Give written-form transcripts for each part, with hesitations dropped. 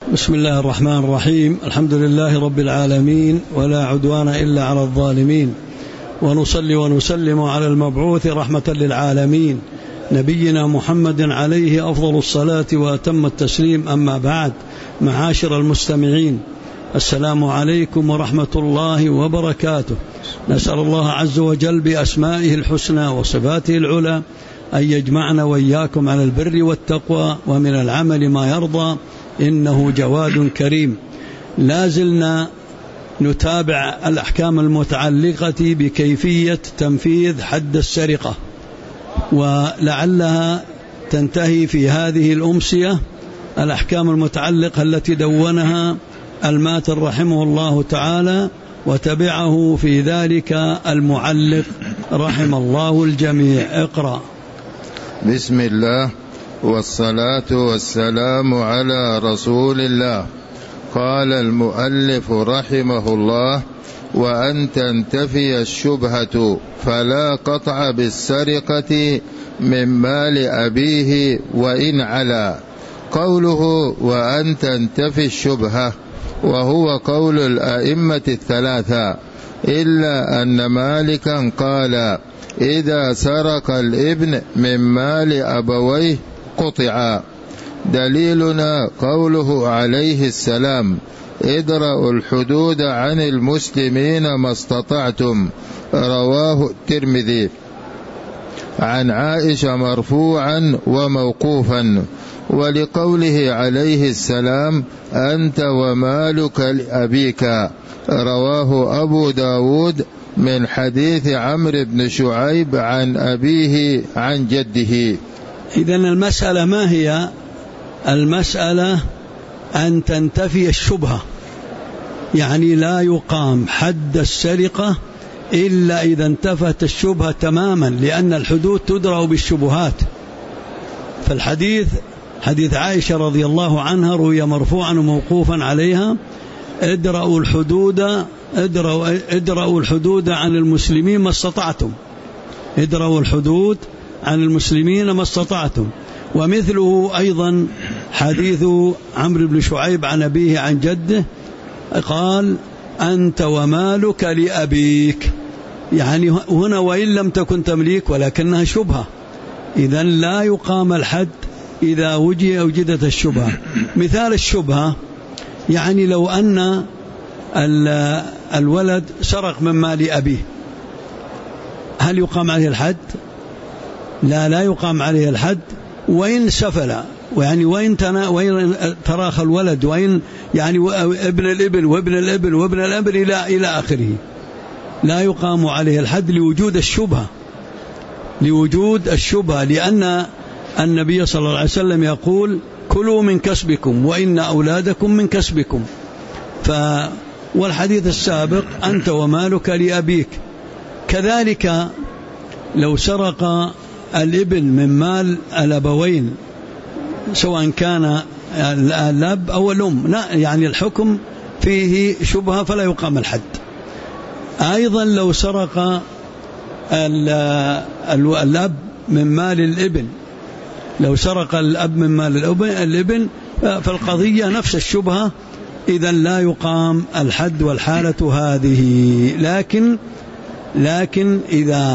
بسم الله الرحمن الرحيم. الحمد لله رب العالمين، ولا عدوان إلا على الظالمين، ونصلي ونسلم على المبعوث رحمة للعالمين نبينا محمد عليه أفضل الصلاة وأتم التسليم. أما بعد، معاشر المستمعين، السلام عليكم ورحمة الله وبركاته. نسأل الله عز وجل بأسمائه الحسنى وصفاته العلى أن يجمعنا وإياكم على البر والتقوى ومن العمل ما يرضى، إنه جواد كريم. لازلنا نتابع الأحكام المتعلقة بكيفية تنفيذ حد السرقة، ولعلها تنتهي في هذه الأمسية الأحكام المتعلقة التي دونها الماتر رحمه الله تعالى، وتبعه في ذلك المعلق رحم الله الجميع. اقرأ. بسم الله والصلاة والسلام على رسول الله. قال المؤلف رحمه الله: وأن تنتفي الشبهة فلا قطع بالسرقة من مال أبيه وإن علا. قوله وأن تنتفي الشبهة وهو قول الأئمة الثلاثة، إلا أن مالكا قال: إذا سرق الابن من مال أبويه قطع. دليلنا قوله عليه السلام: ادرأوا الحدود عن المسلمين ما استطعتم، رواه الترمذي. عن عائشة مرفوعا وموقوفا. ولقوله عليه السلام: أنت ومالك لأبيك، رواه أبو داود من حديث عمرو بن شعيب عن أبيه عن جده. إذن المسألة ما هي؟ المسألة أن تنتفي الشبهة، يعني لا يقام حد السرقة إلا إذا انتفت الشبهة تماما، لأن الحدود تدرأ بالشبهات. فالحديث حديث عائشة رضي الله عنها روي مرفوعا وموقوفا عليها: ادرأوا الحدود عن المسلمين ما استطعتم، ادرأوا الحدود عن المسلمين ما استطعتم. ومثله أيضا حديث عمرو بن شعيب عن أبيه عن جده، قال: أنت ومالك لأبيك، يعني هنا وإن لم تكن تمليك ولكنها شبهة، إذن لا يقام الحد إذا وجدت الشبهة. مثال الشبهة يعني لو أن الولد سرق من مال أبيه، هل يقام عليه الحد؟ لا يقام عليه الحد. وإن سفل، يعني وإن تراخى الولد، وإن يعني ابن الابن وابن الابن وابن الابن إلى آخره، لا يقام عليه الحد لوجود الشبهة، لأن النبي صلى الله عليه وسلم يقول: كلوا من كسبكم وإن أولادكم من كسبكم. والحديث السابق: أنت ومالك لأبيك. كذلك لو سرق الابن من مال الأبوين، سواء كان الأب أو الأم، يعني الحكم فيه شبهة فلا يقام الحد. أيضا لو سرق الأب من مال الابن، لو سرق الأب من مال الابن فالقضية نفس الشبهة، إذن لا يقام الحد والحالة هذه. لكن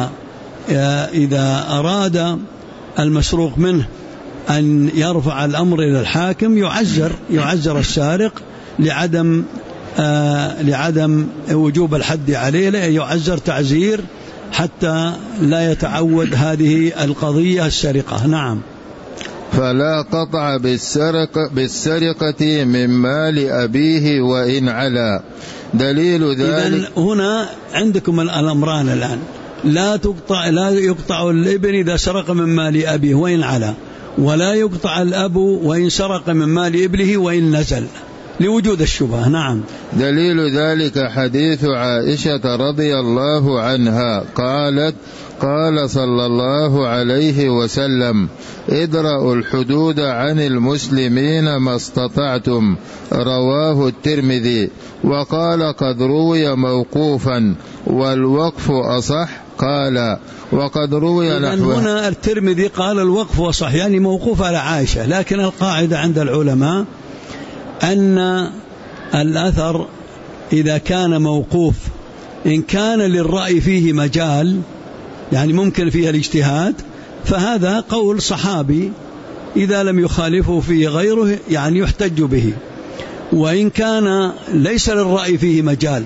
إذا أراد المسروق منه أن يرفع الأمر إلى الحاكم يعزر السارق لعدم وجوب الحد عليه، يعزر تعزير حتى لا يتعود هذه القضية السرقة. نعم. فلا قطع بالسرقة من مال أبيه وإن علا. دليل ذلك. إذن هنا عندكم الأمران الآن: لا يقطع الابن إذا سرق من مال أبيه وإن علا، ولا يقطع الأب وإن سرق من مال ابنه وإن نزل، لوجود الشبهة. نعم. دليل ذلك حديث عائشة رضي الله عنها قالت: قال صلى الله عليه وسلم: ادرأوا الحدود عن المسلمين ما استطعتم، رواه الترمذي. وقال: قد روي موقوفا والوقف أصح. قال: وقد روي نحوه. هنا الترمذي قال الوقف أصح، يعني موقوف على عائشة، لكن القاعدة عند العلماء أن الأثر إذا كان موقوف إن كان للرأي فيه مجال، يعني ممكن فيها الاجتهاد، فهذا قول صحابي إذا لم يخالفه فيه غيره يعني يحتج به. وإن كان ليس للرأي فيه مجال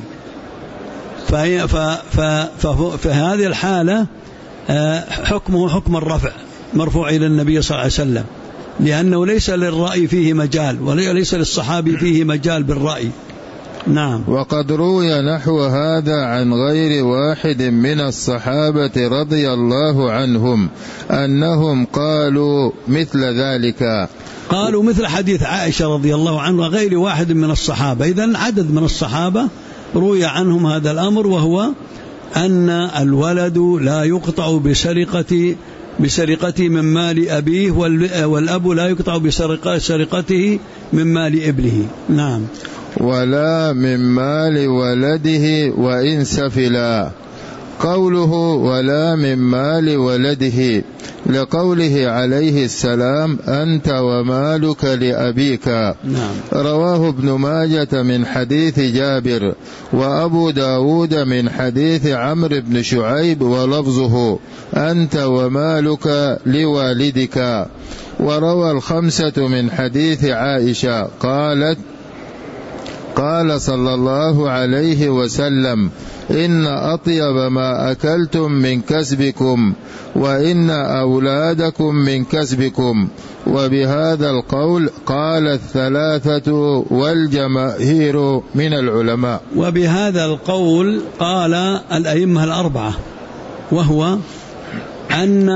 فهذه الحالة حكمه حكم الرفع، مرفوع إلى النبي صلى الله عليه وسلم، لأنه ليس للرأي فيه مجال وليس للصحابي فيه مجال بالرأي. نعم. وقد روي نحو هذا عن غير واحد من الصحابة رضي الله عنهم أنهم قالوا مثل ذلك، قالوا مثل حديث عائشة رضي الله عنها غير واحد من الصحابة. إذن عدد من الصحابة روي عنهم هذا الأمر، وهو أن الولد لا يقطع بسرقته من مال أبيه، والأب لا يقطع بسرقته من مال ابنه. نعم. ولا من مال ولده وإن سفلا. قوله ولا من مال ولده لقوله عليه السلام أنت ومالك لأبيك. نعم. رواه ابن ماجة من حديث جابر، وأبو داود من حديث عمرو بن شعيب ولفظه أنت ومالك لوالدك. وروى الخمسة من حديث عائشة قالت قال صلى الله عليه وسلم إن أطيب ما أكلتم من كسبكم وإن أولادكم من كسبكم. وبهذا القول قال الثلاثة والجماهير من العلماء. وبهذا القول قال الأئمة الأربعة، وهو أن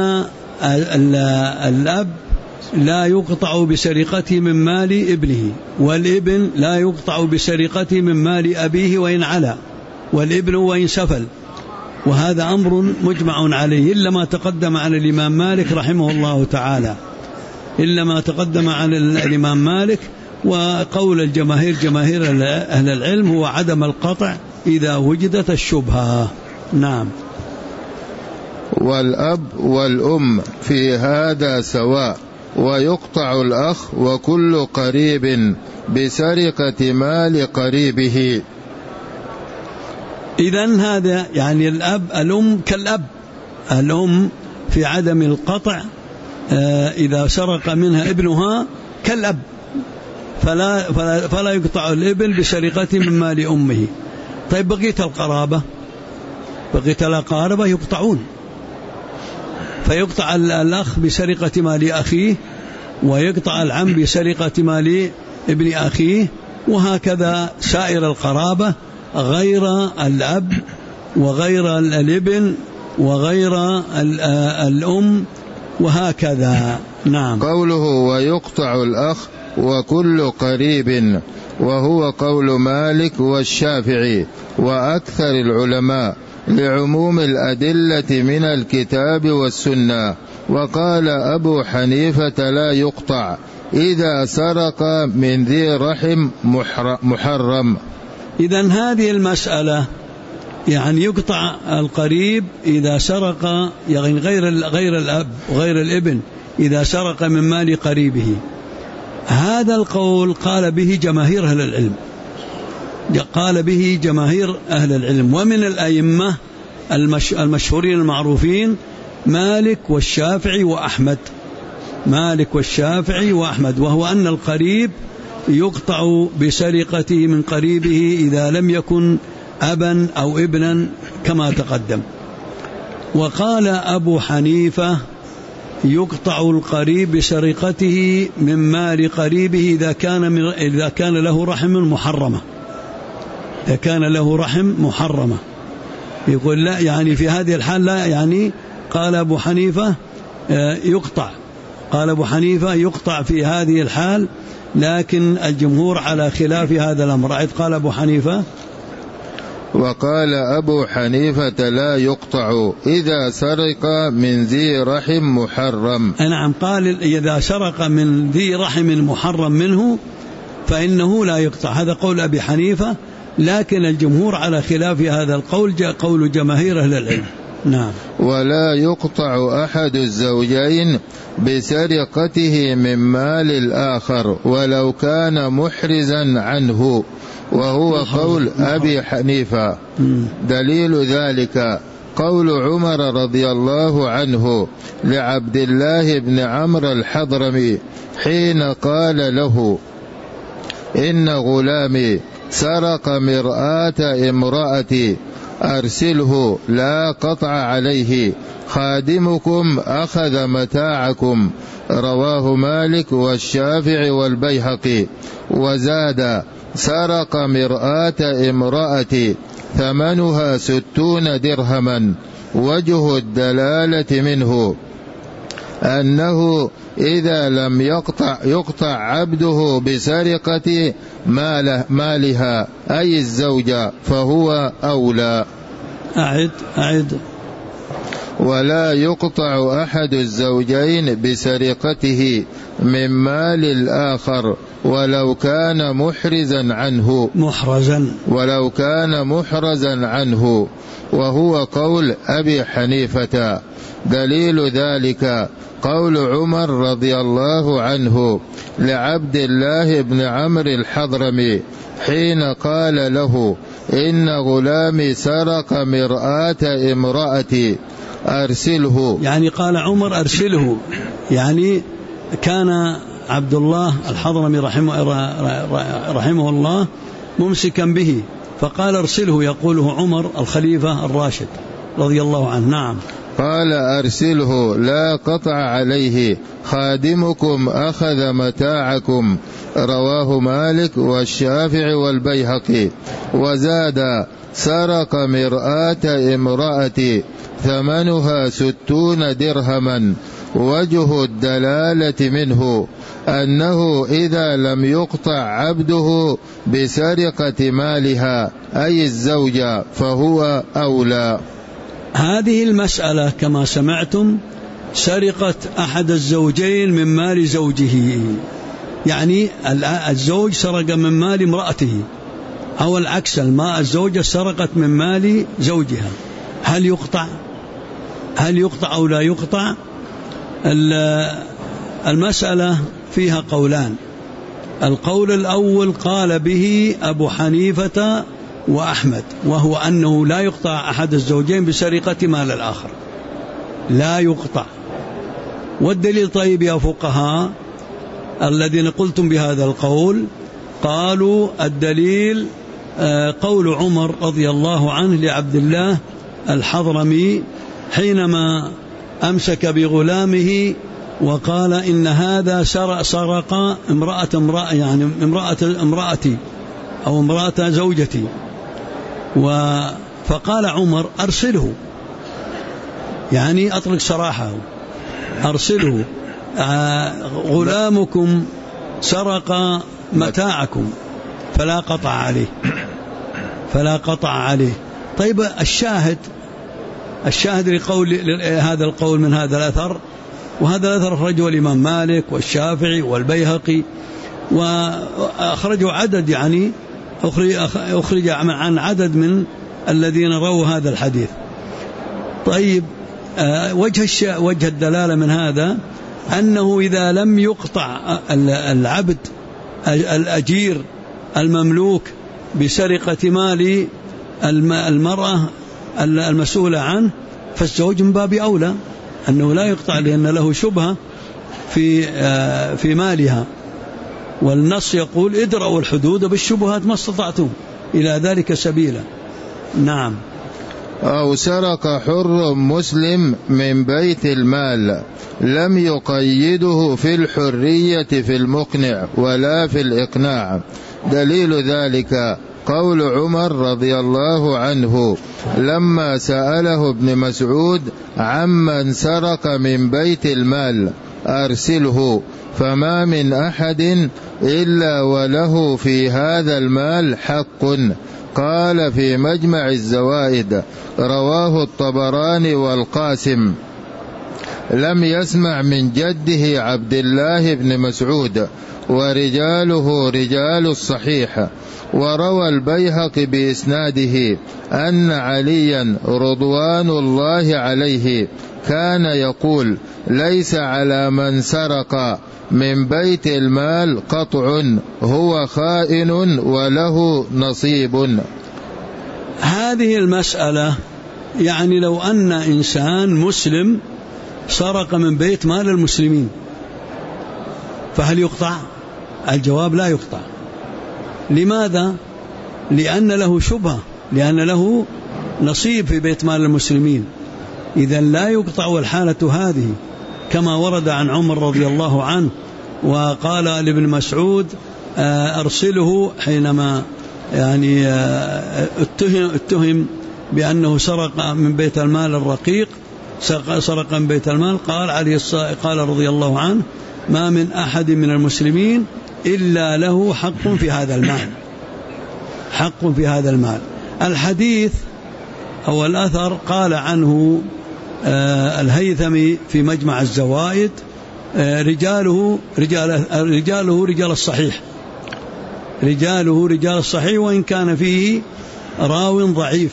الأب لا يقطع بسرقته من مال ابنه، والابن لا يقطع بسرقته من مال أبيه وإن علا، والابن وإن سفل. وهذا أمر مجمع عليه، إلا ما تقدم عن الإمام مالك رحمه الله تعالى، إلا ما تقدم عن الإمام مالك. وقول الجماهير جماهير أهل العلم هو عدم القطع إذا وجدت الشبهة. نعم. والأب والأم في هذا سواء، ويقطع الأخ وكل قريب بسرقة مال قريبه. إذن هذا يعني الأب الأم كالأب، الأم في عدم القطع إذا سرق منها ابنها كالأب، فلا يقطع الابن بسرقة من مال أمه. طيب بقيت القرابة، بقيت الأقاربة يقطعون، فيقطع الأخ بسرقة مال أخيه، ويقطع العم بسرقة مال ابن أخيه، وهكذا سائر القرابة غير الأب وغير الابن وغير الأم وهكذا. نعم. قوله ويقطع الأخ وكل قريب، وهو قول مالك والشافعي وأكثر العلماء لعموم الأدلة من الكتاب والسنة. وقال أبو حنيفة لا يقطع إذا سرق من ذي رحم محرم. إذن هذه المسألة يعني يقطع القريب إذا سرق، يعني غير الأب وغير الابن إذا سرق من مال قريبه. هذا القول قال به جماهير أهل العلم، قال به جماهير أهل العلم، ومن الأئمة المشهورين المعروفين مالك والشافعي وأحمد، مالك والشافعي وأحمد، وهو أن القريب يقطع بسرقته من قريبه إذا لم يكن أبا أو ابنا كما تقدم. وقال أبو حنيفة يقطع القريب بسرقته من مال قريبه إذا كان له رحم محرمة، إذا كان له رحم محرمة. يقول لا، يعني في هذه الحال لا، يعني قال أبو حنيفة يقطع، قال أبو حنيفة يقطع في هذه الحال، لكن الجمهور على خلاف هذا الأمر. قال أبو حنيفة وقال أبو حنيفة لا يقطع إذا سرق من ذي رحم محرم. نعم، قال إذا سرق من ذي رحم محرم منه فإنه لا يقطع، هذا قول أبي حنيفة، لكن الجمهور على خلاف هذا القول، جاء قول جماهير أهل العلم. نعم. ولا يقطع أحد الزوجين بسرقته من مال الآخر ولو كان محرزا عنه، وهو قول أبي حنيفة. دليل ذلك قول عمر رضي الله عنه لعبد الله بن عمرو الحضرمي حين قال له: إن غلامي سرق مرآة امرأتي أرسله لا قطع عليه، خادمكم أخذ متاعكم. رواه مالك والشافعي والبيهقي. وزاد: سرق مرآة امرأتي ثمنها 60 درهما. وجه الدلالة منه أنه إذا لم يقطع عبده بسرقة مالها أي الزوجة فهو أولى. أعد. ولا يقطع أحد الزوجين بسرقته من مال الآخر ولو كان محرزا عنه، وهو قول أبي حنيفة. دليل ذلك قول عمر رضي الله عنه لعبد الله بن عمرو الحضرمي حين قال له: إن غلامي سرق مرآة امرأتي أرسله. يعني قال عمر أرسله، يعني كان عبد الله الحضرمي رحمه الله ممسكا به، فقال أرسله، يقوله عمر الخليفة الراشد رضي الله عنه. نعم. قال: أرسله لا قطع عليه، خادمكم أخذ متاعكم. رواه مالك والشافعي والبيهقي. وزاد: سرق مرآة امرأتي ثمنها 60 درهما. وجه الدلالة منه أنه إذا لم يقطع عبده بسرقة مالها أي الزوجة فهو أولى. هذه المسألة كما سمعتم سرقة أحد الزوجين من مال زوجه، يعني الزوج سرق من مال امرأته، أو العكس، الزوجة سرقت من مال زوجها، هل يقطع أو لا يقطع؟ المسألة فيها قولان. القول الأول قال به أبو حنيفة وأحمد، وهو أنه لا يقطع أحد الزوجين بسرقة مال الآخر، لا يقطع. والدليل طيب يا فقهاء الذين قلتم بهذا القول، قالوا الدليل قول عمر رضي الله عنه لعبد الله الحضرمي حينما أمسك بغلامه وقال: إن هذا سرق امرأة يعني امرأتي أو امرأة زوجتي. فقال عمر: أرسله، يعني أطلق سراحه، أرسله، غلامكم سرق متاعكم فلا قطع عليه. طيب الشاهد لقول هذا القول من هذا الأثر، وهذا الأثر أخرجه الإمام مالك والشافعي والبيهقي، وأخرجوا عدد، يعني أخرج عن عدد من الذين رووا هذا الحديث. طيب وجه الدلالة من هذا أنه إذا لم يقطع العبد الأجير المملوك بسرقة مال المرأة المسؤولة عنه، فالزوج من باب أولى أنه لا يقطع، لأن له شبهة في مالها، والنص يقول: ادرأوا الحدود بالشبهات ما استطعتم إلى ذلك سبيلا. نعم. أو سرق حر مسلم من بيت المال لم يقيده في الحرية في المقنع ولا في الإقناع. دليل ذلك قول عمر رضي الله عنه لما سأله ابن مسعود عمن سرق من بيت المال: أرسله، فما من أحد إلا وله في هذا المال حق. قال في مجمع الزوائد. رواه الطبراني والقاسم. لم يسمع من جده عبد الله بن مسعود، ورجاله رجال الصحيح. وروى البيهقي بإسناده أن عليا رضوان الله عليه كان يقول: ليس على من سرق من بيت المال قطع، هو خائن وله نصيب. هذه المسألة يعني لو أن إنسان مسلم سرق من بيت مال المسلمين فهل يقطع؟ الجواب لا يقطع. لماذا؟ لأن له شبهة، لأن له نصيب في بيت مال المسلمين، إذا لا يقطع الحالة هذه، كما ورد عن عمر رضي الله عنه وقال لابن مسعود: أرسله حينما يعني اتهم بأنه سرق من بيت المال الرقيق، سرق من بيت المال، قال رضي الله عنه: ما من أحد من المسلمين إلا له حق في هذا المال، حق في هذا المال. الحديث أو الأثر قال عنه الهيثمي في مجمع الزوائد: رجاله رجال الصحيح، رجاله رجال الصحيح، وإن كان فيه راو ضعيف،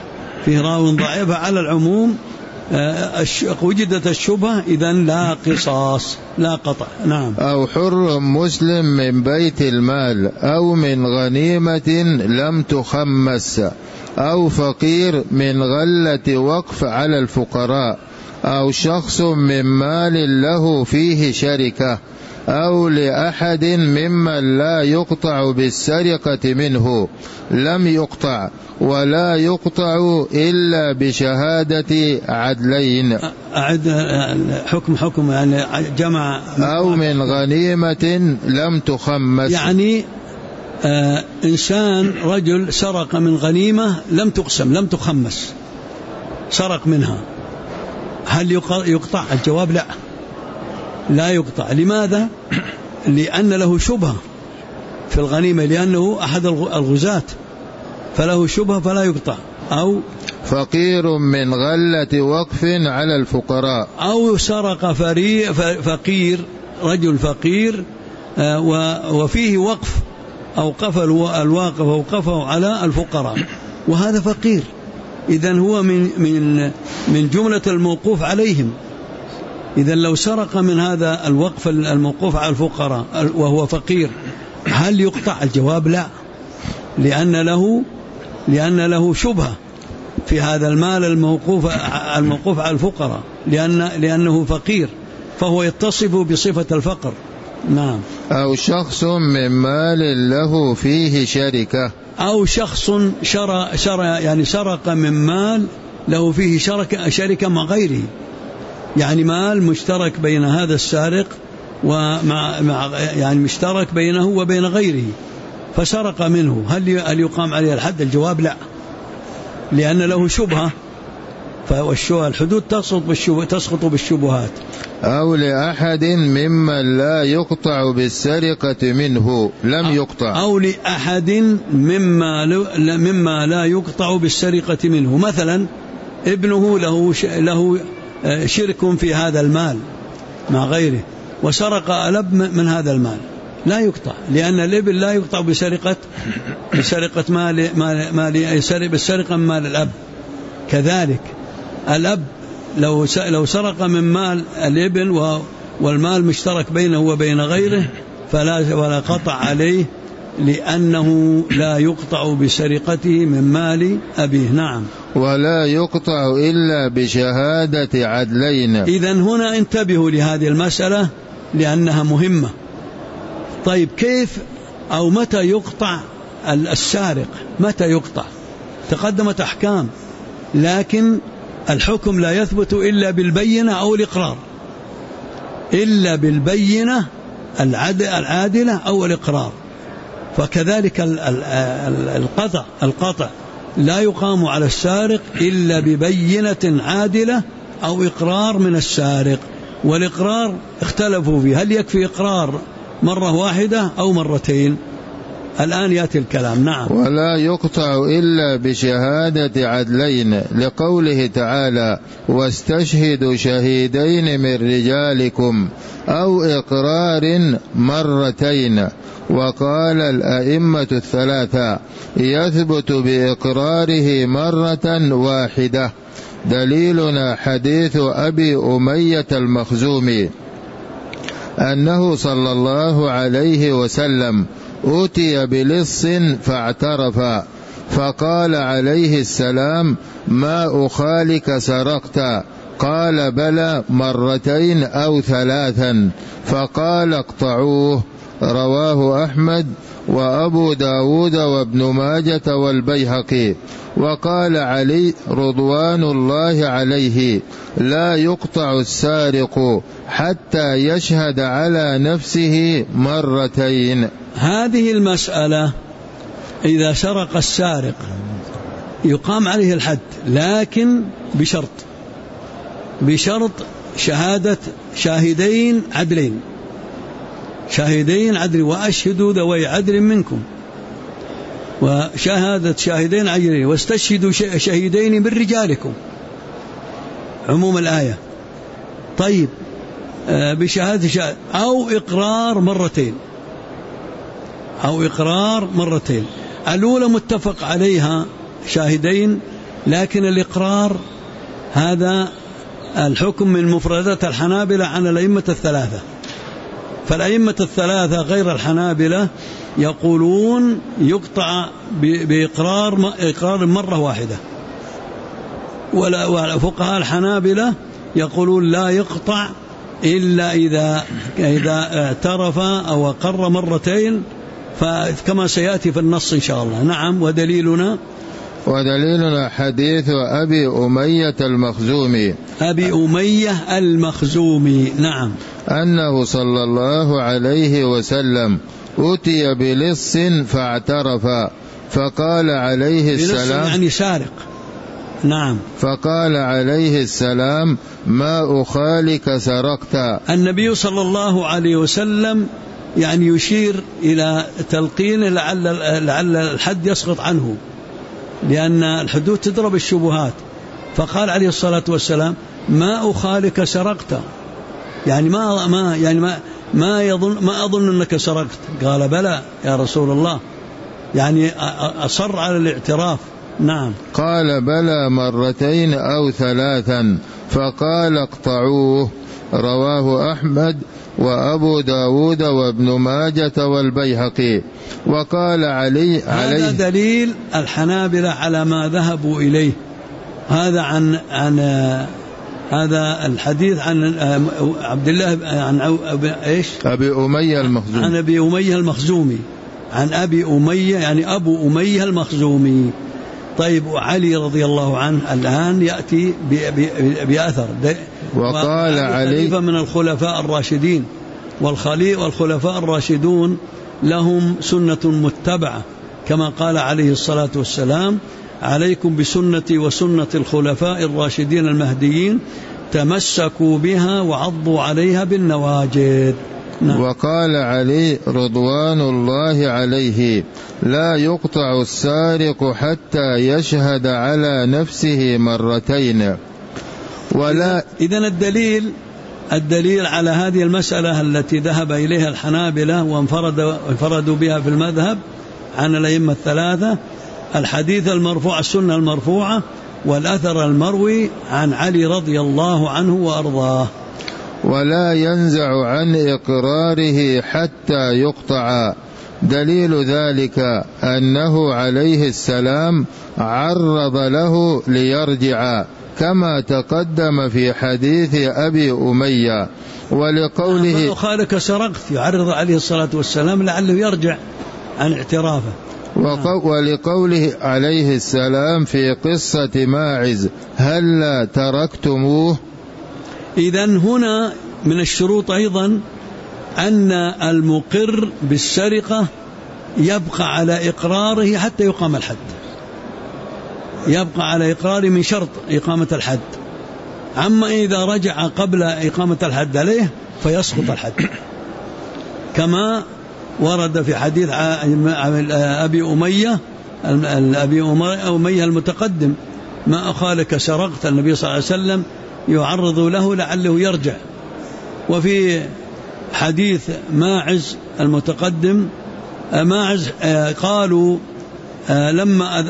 على العموم وجدت الشبهة، إذن لا قصاص لا قطع. نعم. أو حر مسلم من بيت المال أو من غنيمة لم تخمس، أو فقير من غلة وقف على الفقراء، أو شخص من مال له فيه شركة، أو لأحد ممن لا يقطع بالسرقة منه، لم يقطع، ولا يقطع إلا بشهادة عدلين. حكم يعني جمع. أو من غنيمة لم تخمس، يعني إنسان رجل سرق من غنيمة لم تقسم لم تخمس، سرق منها، هل يقطع؟ الجواب لا، لا يقطع. لماذا؟ لأن له شبهة في الغنيمة، لأنه أحد الغزاة فله شبهة فلا يقطع. أو فقير من غلة وقف على الفقراء، أو سرق فقير، رجل فقير وفيه وقف، أوقف الواقف أوقفه على الفقراء، وهذا فقير، إذن هو من جملة الموقوف عليهم. إذن لو سرق من هذا الوقف الموقوف على الفقراء وهو فقير هل يقطع؟ الجواب لا، لأن له شبهة في هذا المال الموقوف على الفقراء، لأنه فقير، فهو يتصف بصفة الفقر. نعم. أو شخص من مال له فيه شركة، أو شخص يعني سرق من مال له فيه شركة مع غيره، يعني مال مشترك بين هذا السارق يعني مشترك بينه وبين غيره، فسرق منه، هل يقام عليه الحد؟ الجواب لا، لأن له شبهة، فالحدود تسقط بالشبهات. أو لأحد ممن لا يقطع بالسرقة منه، لم يقطع. أو لأحد مما لا يقطع بالسرقة منه، مثلا ابنه له شرك في هذا المال مع غيره، وسرق الأب من هذا المال، لا يقطع، لأن الابن لا يقطع بسرقة بالسرقة من مال الأب. كذلك الأب لو سرق من مال الابن والمال مشترك بينه وبين غيره ولا قطع عليه، لأنه لا يقطع بسرقته من مال أبيه. نعم. ولا يقطع إلا بشهادة عدلين. إذن هنا انتبهوا لهذه المسألة لأنها مهمة. طيب كيف أو متى يقطع السارق؟ متى يقطع؟ تقدمت أحكام، لكن الحكم لا يثبت إلا بالبينة أو الإقرار، إلا بالبينة العادلة أو الإقرار. فكذلك القطع لا يقام على السارق إلا ببينة عادلة أو إقرار من السارق. والإقرار اختلفوا فيه، هل يكفي إقرار مرة واحدة أو مرتين؟ الآن يأتي الكلام. نعم. ولا يقطع إلا بشهادة عدلين، لقوله تعالى: واستشهدوا شهيدين من رجالكم، أو إقرار مرتين. وقال الأئمة الثلاثة: يثبت بإقراره مرة واحدة. دليلنا حديث أبي أمية المخزومي أنه صلى الله عليه وسلم أتي بلص فاعترف، فقال عليه السلام: ما أخالك سرقت؟ قال: بلى، مرتين أو ثلاثا. فقال: اقطعوه. رواه أحمد وأبو داود وابن ماجة والبيهقي. وقال علي رضوان الله عليه: لا يقطع السارق حتى يشهد على نفسه مرتين. هذه المسألة إذا سرق السارق يقام عليه الحد، لكن بشرط شهادة شاهدين عدلين، وأشهدوا ذوي عدل منكم، وشهادة شاهدين عدلين، واستشهدوا شهيدين من رجالكم، عموم الآية. طيب، بشهادة أو إقرار مرتين. الأولى متفق عليها شاهدين، لكن الإقرار هذا الحكم من مفردات الحنابلة عن الأئمة الثلاثة. فالأئمة الثلاثة غير الحنابلة يقولون يقطع بإقرار مرة واحدة، وفقهاء الحنابلة يقولون لا يقطع إلا إذا اعترف أو أقر مرتين، فكما سيأتي في النص إن شاء الله. نعم. ودليلنا حديث أبي أمية المخزومي نعم، أنه صلى الله عليه وسلم أتي بلص فاعترف، فقال عليه السلام، يعني سارق. نعم. فقال عليه السلام: ما أخالك سرقت. النبي صلى الله عليه وسلم يعني يشير إلى تلقين لعل الحد يسقط عنه، لأن الحدود تضرب الشبهات. فقال عليه الصلاة والسلام: ما أخالك سرقت، يعني ما أظن أنك سرقت. قال: بلى يا رسول الله، يعني أصر على الاعتراف. نعم. قال: بلى، مرتين أو ثلاثا. فقال: اقطعوه. رواه أحمد وأبو داود وابن ماجة والبيهقي. وقال علي هذا دليل الحنابلة على ما ذهبوا إليه. هذا عن هذا الحديث عن عبد الله عن أبي أمية المخزومي، عن أبي أمية المخزومي، عن أبي أمية يعني أبو أمية المخزومي. طيب، وعلي رضي الله عنه الآن يأتي بأثر. وقال علي من الخلفاء الراشدين، والخلفاء الراشدون لهم سنة متبعة، كما قال عليه الصلاة والسلام: عليكم بسنتي وسنة الخلفاء الراشدين المهديين، تمسكوا بها وعضوا عليها بالنواجذ. نعم. وقال علي رضوان الله عليه: لا يقطع السارق حتى يشهد على نفسه مرتين. إذن الدليل على هذه المسألة التي ذهب إليها الحنابلة وانفردوا بها في المذهب عن الأئمة الثلاثة: الحديث المرفوع، السنة المرفوعة، والأثر المروي عن علي رضي الله عنه وأرضاه. ولا ينزع عن إقراره حتى يقطع. دليل ذلك أنه عليه السلام عرض له ليرجع، كما تقدم في حديث أبي أمية. ولقوله: خالك سرقت، يعرض عليه الصلاة والسلام لعله يرجع عن اعترافه. ولقوله عليه السلام في قصة ماعز: هل تركتموه. إذن هنا من الشروط أيضا أن المقر بالسرقة يبقى على إقراره حتى يقام الحد، يبقى على إقراره من شرط إقامة الحد. أما إذا رجع قبل إقامة الحد عليه فيسقط الحد، كما ورد في حديث أبي أمية المتقدم: ما أخالك سرقت، النبي صلى الله عليه وسلم يعرض له لعله يرجع. وفي حديث ماعز المتقدم ماعز قالوا لما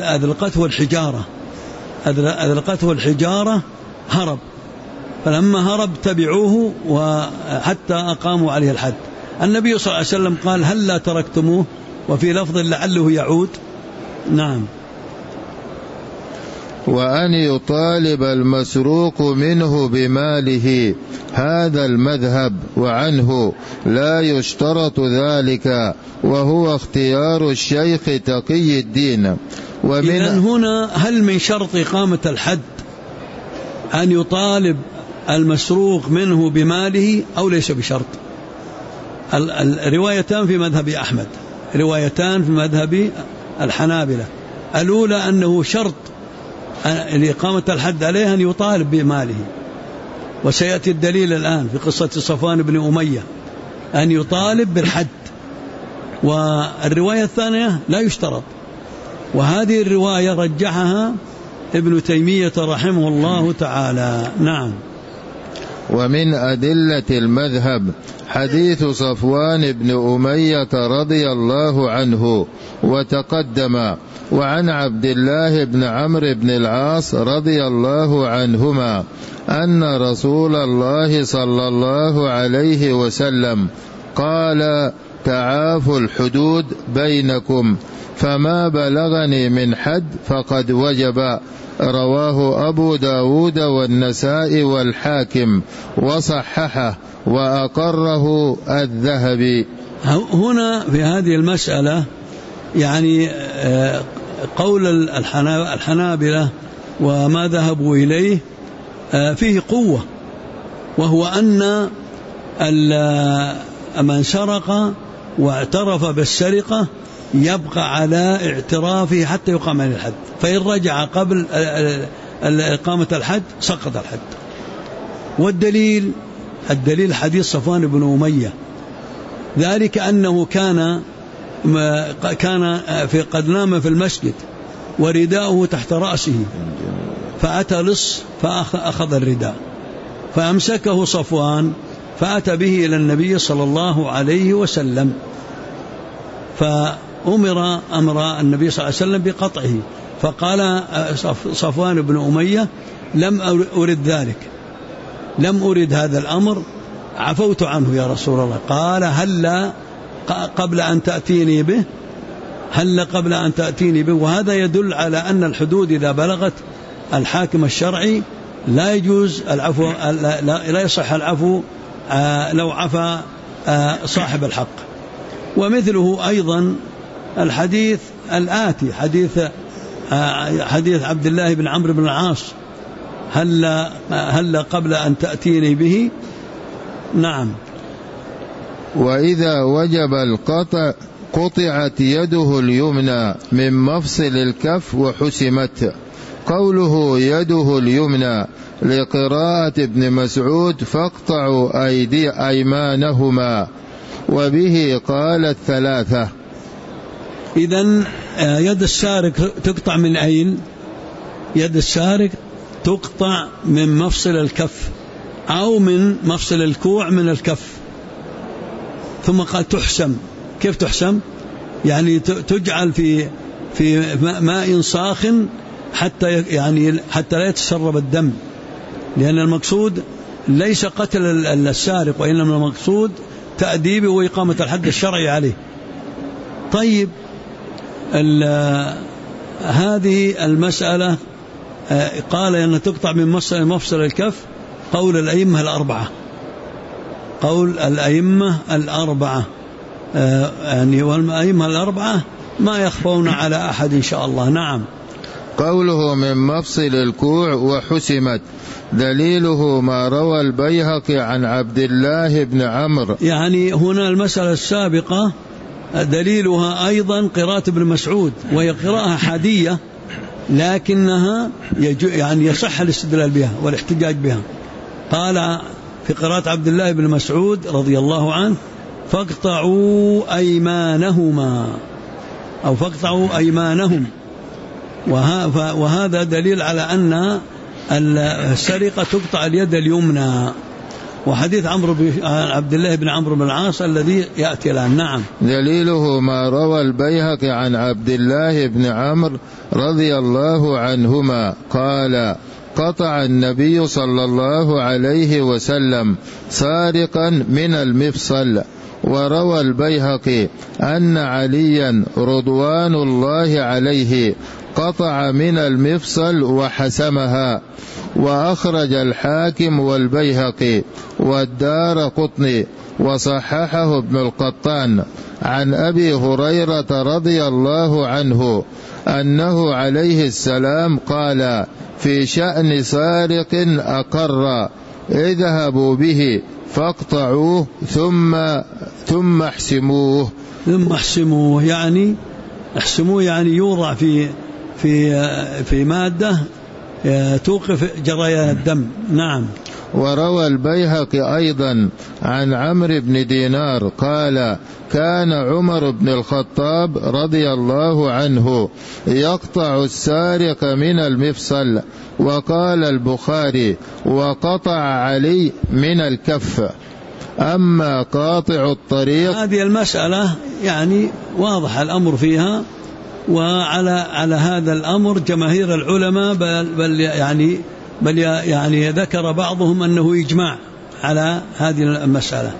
أذلقته الحجارة هرب، فلما هرب تبعوه وحتى أقاموا عليه الحد. النبي صلى الله عليه وسلم قال: هل لا تركتموه؟ وفي لفظ لعله يعود. نعم. وأن يطالب المسروق منه بماله، هذا المذهب، وعنه لا يشترط ذلك، وهو اختيار الشيخ تقي الدين. إذن هنا هل من شرط إقامة الحد أن يطالب المسروق منه بماله أو ليس بشرط؟ الروايتان في مذهب أحمد، روايتان في مذهب الحنابلة. الأولى أنه شرط لإقامة الحد عليه أن يطالب بماله، وسيأتي الدليل الآن في قصة صفوان بن أمية أن يطالب بالحد. والرواية الثانية لا يشترط، وهذه الرواية رجحها ابن تيمية رحمه الله تعالى. نعم. ومن أدلة المذهب حديث صفوان بن أمية رضي الله عنه وتقدم، وعن عبد الله بن عمرو بن العاص رضي الله عنهما أن رسول الله صلى الله عليه وسلم قال: تعافوا الحدود بينكم، فما بلغني من حد فقد وجب. رواه أبو داود والنسائي والحاكم وصححه وأقره الذهبي. هنا في هذه المسألة يعني قول الحنابلة وما ذهبوا إليه فيه قوة، وهو أن من سرق واعترف بالسرقة يبقى على اعترافه حتى يقام عليه الحد، فإن رجع قبل إقامة الحد سقط الحد. والدليل حديث صفوان بن أمية، ذلك أنه كان قد نام في المسجد ورداؤه تحت رأسه، فأتى لص فأخذ الرداء فأمسكه صفوان فأتى به إلى النبي صلى الله عليه وسلم، فأمر النبي صلى الله عليه وسلم بقطعه، فقال صفوان بن أمية: لم أرد ذلك، لم أرد هذا الأمر، عفوت عنه يا رسول الله. قال: هل قبل أن تأتيني به؟ وهذا يدل على أن الحدود إذا بلغت الحاكم الشرعي لا يجوز العفو، لا يصح العفو لو عفى صاحب الحق. ومثله أيضا الحديث الآتي، حديث عبد الله بن عمرو بن العاص: هل قبل أن تأتيني به. نعم. وإذا وجب القطع قطعت يده اليمنى من مفصل الكف وحسمت. قوله يده اليمنى لقراءة ابن مسعود: فاقطعوا أيمانهما، وبه قال الثلاثة. إذن يد السارق تقطع من أين؟ يد السارق تقطع من مفصل الكف أو من مفصل الكوع من الكف. ثم قال تحسم. كيف تحسم؟ يعني تجعل في ماء ساخن حتى لا يتسرب الدم، لأن المقصود ليس قتل السارق، وإنما المقصود تأديبه وإقامة الحد الشرعي عليه. طيب، هذه المسألة قال أن تقطع من مفصل الكف، قول الأئمة الأربعة، يعني والأئمة الأربعة ما يخفون على أحد إن شاء الله. نعم. قوله من مفصل الكوع وحسمت، دليله ما روى البيهقي عن عبد الله بن عمرو. يعني هنا المسألة السابقة دليلها أيضا قراءة ابن مسعود، وهي قراءة حادية لكنها يعني يصح الاستدلال بها والاحتجاج بها. قال في قراءة عبد الله بن مسعود رضي الله عنه: فاقطعوا أيمانهما أو فاقطعوا أيمانهم. وهذا دليل على أن السرقة تقطع اليد اليمنى. وحديث عبد الله بن عمرو بن العاص الذي يأتي الآن. نعم. دليله ما روى البيهقي عن عبد الله بن عمرو رضي الله عنهما قال: قطع النبي صلى الله عليه وسلم سارقا من المفصل. وروى البيهقي أن عليا رضوان الله عليه قطع من المفصل وحسمها. وأخرج الحاكم والبيهقي والدارقطني وصححه ابن القطان عن أبي هريرة رضي الله عنه أنه عليه السلام قال في شأن سارق أقر: اذهبوا به فاقطعوه ثم احسموه. ثم احسموه يعني احسموه يعني يوضع في مادة توقف جريان الدم. نعم. وروى البيهقي أيضا عن عمرو بن دينار قال: كان عمر بن الخطاب رضي الله عنه يقطع السارق من المفصل. وقال البخاري: وقطع علي من الكف. أما قاطع الطريق، هذه المسألة يعني واضح الأمر فيها، وعلى هذا الأمر جماهير العلماء، بل يعني ذكر بعضهم أنه يجمع على هذه المسألة.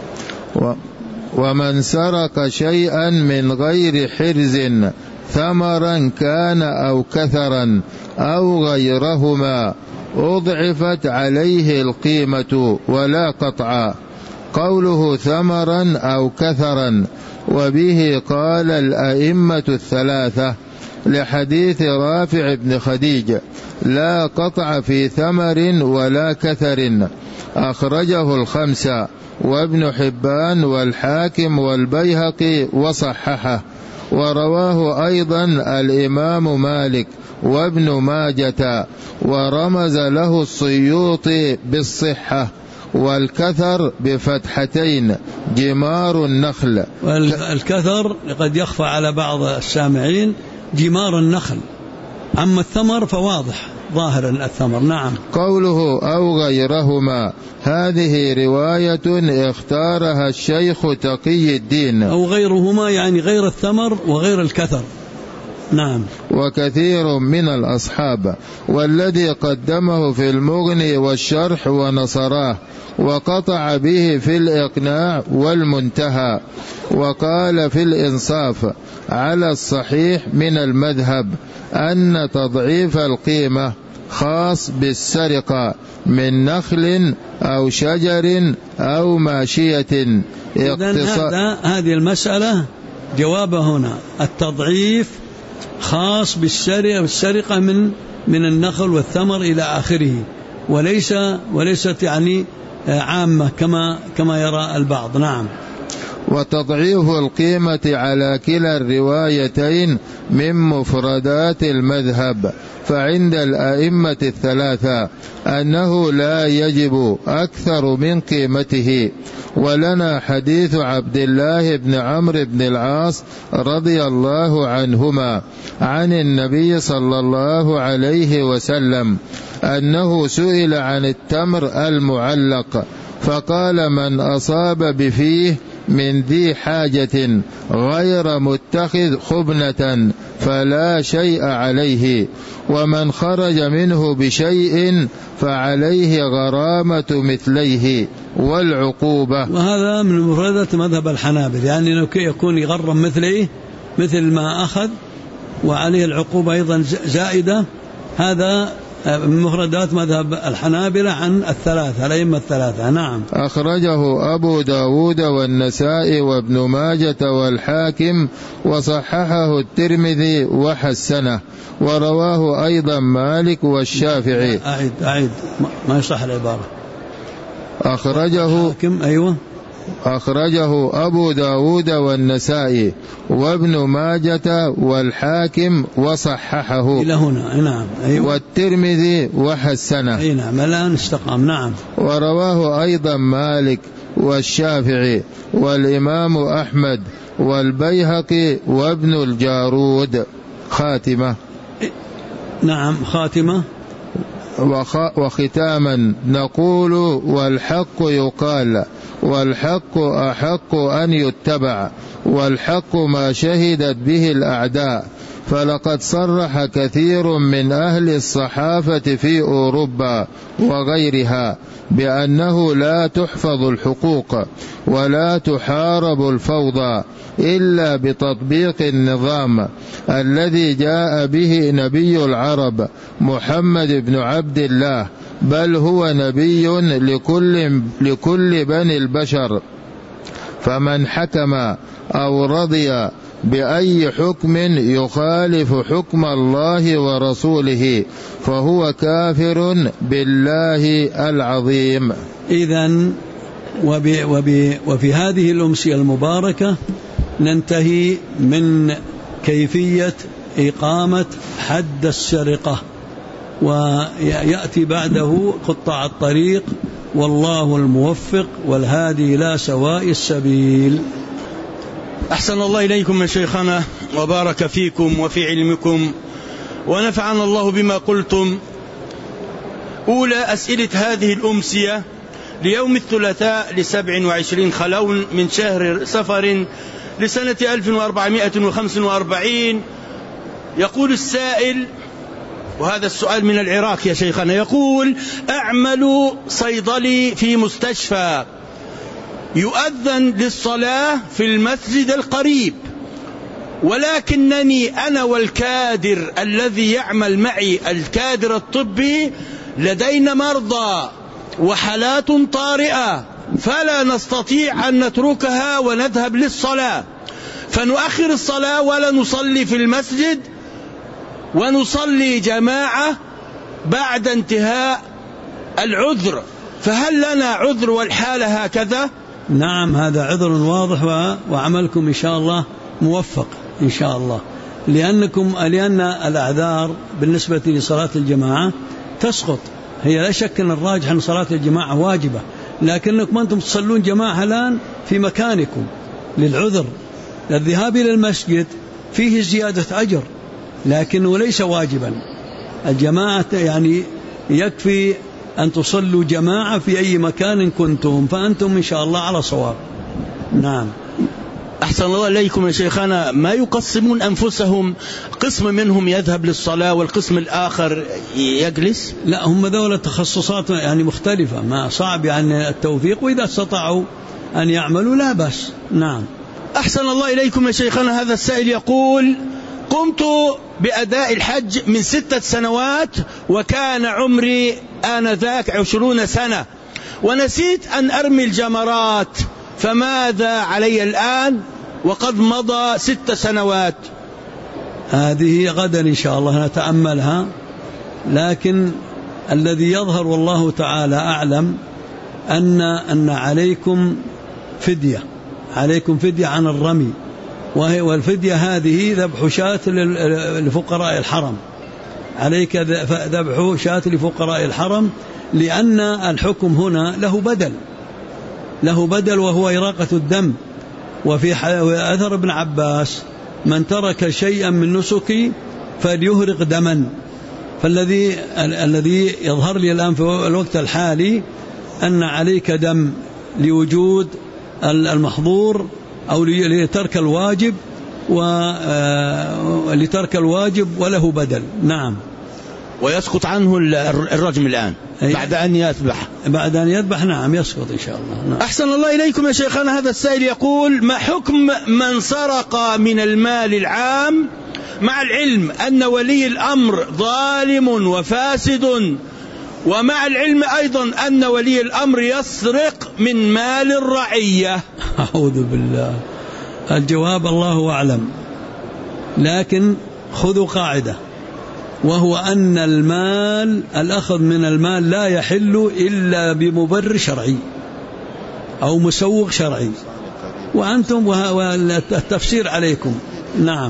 ومن سرق شيئا من غير حرز ثمرا كان أو كثرا أو غيرهما أضعفت عليه القيمة ولا قطعا. قوله ثمرا أو كثرا، وبه قال الأئمة الثلاثة لحديث رافع بن خديج: لا قطع في ثمر ولا كثر. أخرجه الخمسة وابن حبان والحاكم والبيهقي وصححه. ورواه أيضا الإمام مالك وابن ماجة، ورمز له السيوطي بالصحة. والكثر بفتحتين جمار النخل. والكثر قد يخفى على بعض السامعين جمار النخل، أما الثمر فواضح ظاهر الثمر. نعم. قوله أو غيرهما، هذه رواية اختارها الشيخ تقي الدين. أو غيرهما يعني غير الثمر وغير الكثر. نعم. وكثير من الأصحاب، والذي قدمه في المغني والشرح ونصراه، وقطع به في الإقناع والمنتهى. وقال في الإنصاف: على الصحيح من المذهب أن تضعيف القيمة خاص بالسرقة من نخل أو شجر أو ماشية. هذه المسألة جوابها هنا: التضعيف خاص بالسرقة من النخل والثمر إلى آخره، وليست يعني عامة كما يرى البعض. نعم. وتضعيف القيمة على كلا الروايتين من مفردات المذهب. فعند الأئمة الثلاثة أنه لا يجب أكثر من قيمته. ولنا حديث عبد الله بن عمرو بن العاص رضي الله عنهما عن النبي صلى الله عليه وسلم أنه سئل عن التمر المعلق فقال: من أصاب بفيه من ذي حاجة غير متخذ خبنة فلا شيء عليه، ومن خرج منه بشيء فعليه غرامة مثليه والعقوبة. وهذا من مفردات مذهب الحنابلة، يعني لو يكون يغرم مثل ما أخذ وعليه العقوبة أيضا زائدة. هذا من مفردات مذهب الحنابلة عن الأئمة الثلاثة. نعم. أخرجه أبو داود والنسائي وابن ماجة والحاكم وصححه الترمذي وحسنه. ورواه أيضا مالك والشافعي. أعيد ما يصح العبارة. أخرجه أبو داود والنسائي وابن ماجة والحاكم وصححه إلى هنا. نعم. والترمذي وحسنه. نعم. الآن استقام. نعم. ورواه أيضا مالك والشافعي والإمام أحمد والبيهقي وابن الجارود. خاتمة. نعم خاتمة. وختاما نقول: والحق يقال، والحق أحق أن يتبع، والحق ما شهدت به الأعداء. فلقد صرح كثير من أهل الصحافة في أوروبا وغيرها بأنه لا تحفظ الحقوق ولا تحارب الفوضى إلا بتطبيق النظام الذي جاء به نبي العرب محمد بن عبد الله، بل هو نبي لكل بني البشر. فمن حكم أو رضي بأي حكم يخالف حكم الله ورسوله فهو كافر بالله العظيم. إذن وفي هذه الأمسية المباركة ننتهي من كيفية إقامة حد السرقة، ويأتي بعده قطاع الطريق، والله الموفق والهادي إلى سواء السبيل. أحسن الله إليكم يا شيخنا وبارك فيكم وفي علمكم ونفعنا الله بما قلتم. أولى أسئلة هذه الأمسية ليوم الثلاثاء 27 خلون من شهر صفر لسنة 1445. يقول السائل، وهذا السؤال من العراق يا شيخنا، يقول: أعمل صيدلي في مستشفى، يؤذن للصلاة في المسجد القريب، ولكنني أنا والكادر الذي يعمل معي الكادر الطبي لدينا مرضى وحالات طارئة، فلا نستطيع أن نتركها ونذهب للصلاة، فنؤخر الصلاة ولا نصلي في المسجد ونصلي جماعة بعد انتهاء العذر، فهل لنا عذر والحالة هكذا؟ نعم، هذا عذر واضح، وعملكم إن شاء الله موفق إن شاء الله، لأن الأعذار بالنسبة لصلاة الجماعة تسقط. هي لا شك أن الراجح أن صلاة الجماعة واجبة، لكنكم أنتم تصلون جماعة الآن في مكانكم للعذر. الذهاب إلى المسجد فيه زيادة أجر لكنه ليس واجبا. الجماعة يعني يكفي أن تصلوا جماعة في أي مكان كنتم، فأنتم إن شاء الله على صواب. نعم. أحسن الله إليكم يا شيخنا، ما يقسمون أنفسهم؟ قسم منهم يذهب للصلاة والقسم الآخر يجلس؟ لا، هم ذولا تخصصات يعني مختلفة، ما صعب يعني التوفيق، وإذا استطاعوا أن يعملوا لا بأس. نعم. أحسن الله إليكم يا شيخنا، هذا السائل يقول: قمت بأداء الحج من 6 سنوات، وكان عمري آنذاك 20 سنة، ونسيت أن أرمي الجمرات، فماذا علي الآن وقد مضى 6 سنوات؟ هذه غدا إن شاء الله نتأملها، لكن الذي يظهر والله تعالى أعلم أن عليكم فدية، عليكم فدية عن الرمي، والفدية هذه ذبح شاة لفقراء الحرم، عليك ذبح شاة لفقراء الحرم، لأن الحكم هنا له بدل وهو إراقة الدم. وفي أثر ابن عباس: من ترك شيئا من نسكي فليهرق دما. فالذي يظهر لي الآن في الوقت الحالي أن عليك دم لوجود المحظور أو لترك الواجب، ولترك الواجب وله بدل. نعم. ويسقط عنه الرجم الآن بعد أن يذبح. نعم يسقط إن شاء الله. نعم. أحسن الله إليكم يا شيخنا، هذا السائل يقول: ما حكم من سرق من المال العام مع العلم أن ولي الأمر ظالم وفاسد، ومع العلم أيضا أن ولي الأمر يسرق من مال الرعية؟ أعوذ بالله. الجواب الله أعلم، لكن خذوا قاعدة، وهو أن الأخذ من المال لا يحل إلا بمبرر شرعي أو مسوغ شرعي، وأنتم والتفسير عليكم. نعم.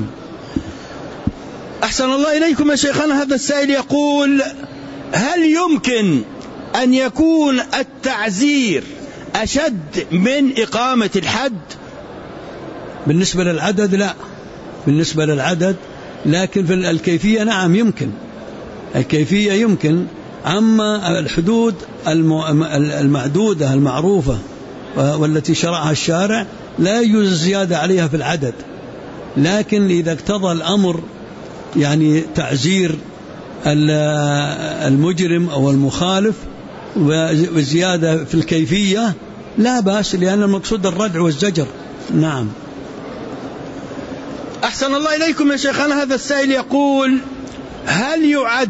أحسن الله إليكم يا شيخنا، هذا السائل يقول: هل يمكن أن يكون التعزير أشد من إقامة الحد؟ بالنسبة للعدد لا، بالنسبة للعدد، لكن في الكيفية نعم يمكن، الكيفية يمكن. أما الحدود المعدودة المعروفة والتي شرعها الشارع لا يجوز الزيادة عليها في العدد، لكن إذا اقتضى الأمر يعني تعزير المجرم أو المخالف وزيادة في الكيفية لا بأس، لأن المقصود الردع والزجر. نعم. أحسن الله إليكم يا شيخنا. هذا السائل يقول: هل يعد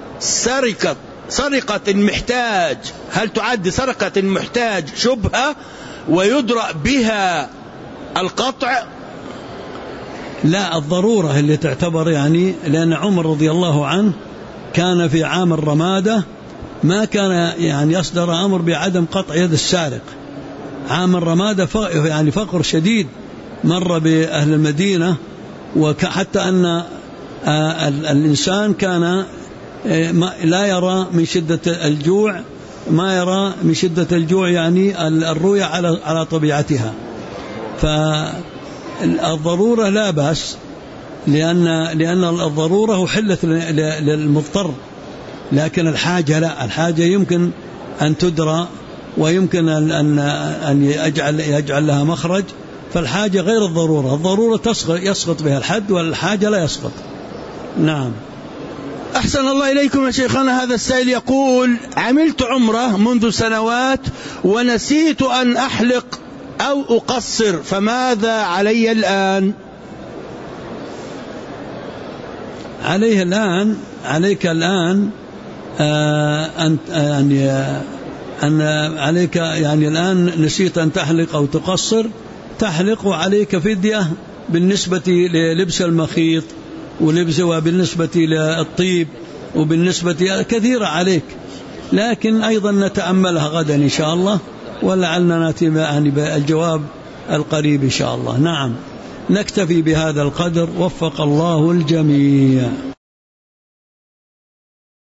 سرقة المحتاج، هل تعد سرقة المحتاج شبهة ويدرأ بها القطع؟ لا، الضرورة اللي تعتبر، يعني لأن عمر رضي الله عنه كان في عام الرمادة ما كان يعني يصدر أمر بعدم قطع يد السارق. عام الرمادة يعني فقر شديد مر بأهل المدينة، وحتى أن الإنسان كان لا يرى من شدة الجوع، ما يرى من شدة الجوع يعني الرؤيا على طبيعتها. فالضرورة لا بأس، لأن الضرورة حلت للمضطر، لكن الحاجة لا، الحاجة يمكن أن تدرى ويمكن أن يجعل لها مخرج. فالحاجة غير الضرورة، الضرورة يسقط بها الحد والحاجة لا يسقط. نعم. أحسن الله إليكم يا شيخنا. هذا السائل يقول: عملت عمرة منذ سنوات ونسيت أن أحلق أو أقصر، فماذا علي الآن؟ عليك الآن عليك يعني الآن نسيت أن تحلق أو تقصر، تحلق، وعليك فدية بالنسبة للبس المخيط وبالنسبة للطيب وبالنسبة كثيرة عليك، لكن أيضا نتأملها غدا إن شاء الله، ولعلنا نأتي بالجواب القريب إن شاء الله. نعم، نكتفي بهذا القدر، وفق الله الجميع.